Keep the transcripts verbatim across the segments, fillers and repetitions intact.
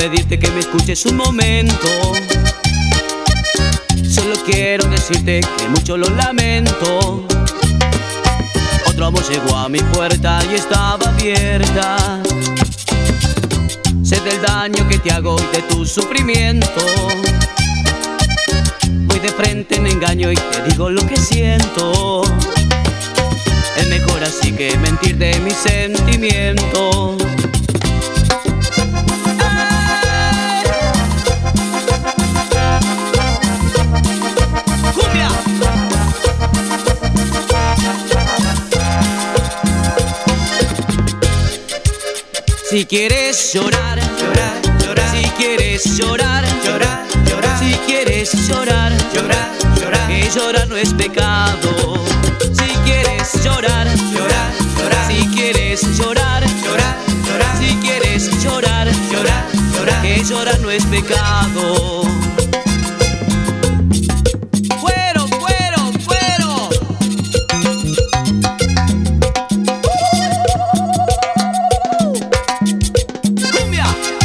pedirte que me escuches un momento. Solo quiero decirte que mucho lo lamento. Otro amor llegó a mi puerta y estaba abierta. Sé del daño que te hago y de tu sufrimiento. Voy de frente, me engaño y te digo lo que siento. Es mejor así que mentir de mis sentimientos. ¡Cumbia! Si quieres llorar, Llorar, llorar, si quieres llorar, llorar, llorar, si quieres llorar, llorar, llorar, que llorar no es pecado. Si quieres llorar, llorar, llorar, si quieres llorar, llorar, llorar, si quieres llorar, llorar, llorar, que llorar no es pecado. ¡Fuero, fuero, fuero! ¡Cumbia!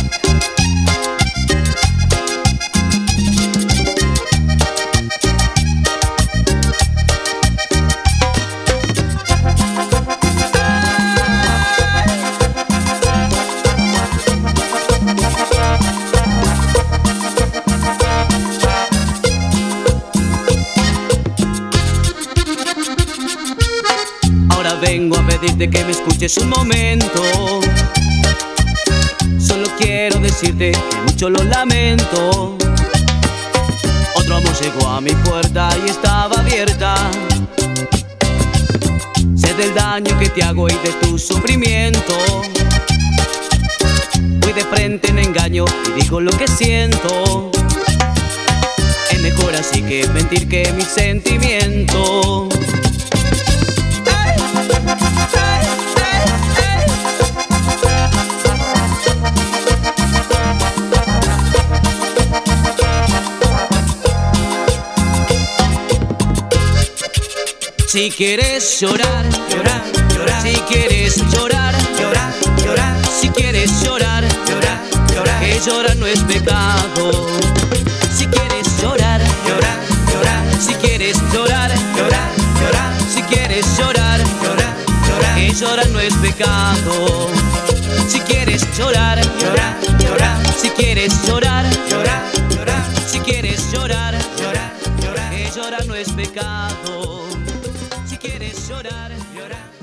Ahora vengo a pedirte que me escuches un momento. Solo quiero decirte que mucho lo lamento. Otro amor llegó a mi puerta y estaba abierta. Sé del daño que te hago y de tu sufrimiento. Voy de frente, me engaño y digo lo que siento. Es mejor así que mentir que mis sentimientos. Si quieres llorar, llorar, llorar, si quieres llorar, llorar, llorar, si quieres llorar, llorar, llorar, que llorar no es pecado. Si quieres llorar, llorar, llorar, si quieres llorar, llorar, llorar, si quieres llorar, llorar, llorar, que llorar no es pecado. Si quieres llorar, llorar, llorar, si quieres llorar, llorar, llorar, si quieres llorar, llorar, llorar, que llorar no es pecado. Si quieres llorar, llorar.